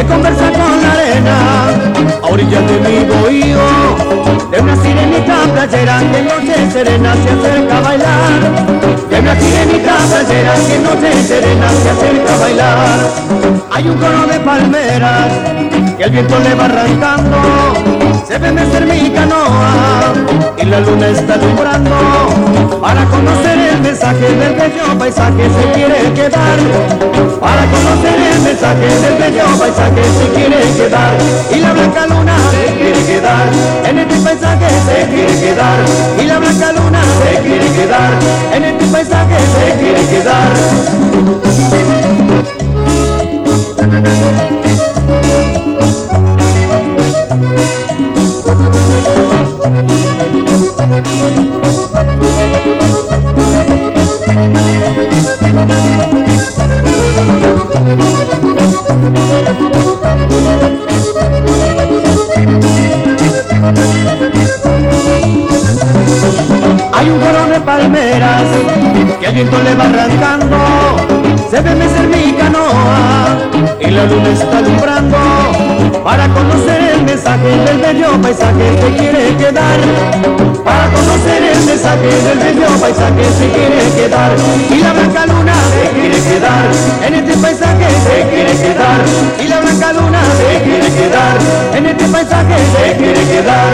que conversa con la arena, a orillas de mi bohío, de una sirenita playera que en noche serena se acerca a bailar, de una sirenita playera que en noche serena se acerca a bailar. Hay un coro de palmeras que el viento le va arrancando, se ve mecer mi canoa y la luna está alumbrando, para conocer el mensaje del bello paisaje se quiere quedar, para conocer el mensaje del bello paisaje se quiere quedar, y la blanca luna se quiere quedar, en este paisaje se quiere quedar, y la blanca luna se quiere quedar, en este paisaje se quiere quedar. Hay un coro de palmeras que el viento le va arrancando, se ve mecer mi canoa y la luna está alumbrando, para conocer el mensaje del bello paisaje se quiere quedar, para conocer el mensaje del bello paisaje se quiere quedar, y la blanca luna se quiere quedar, en este paisaje se quiere quedar, y la blanca luna se quiere quedar, en este paisaje se quiere quedar.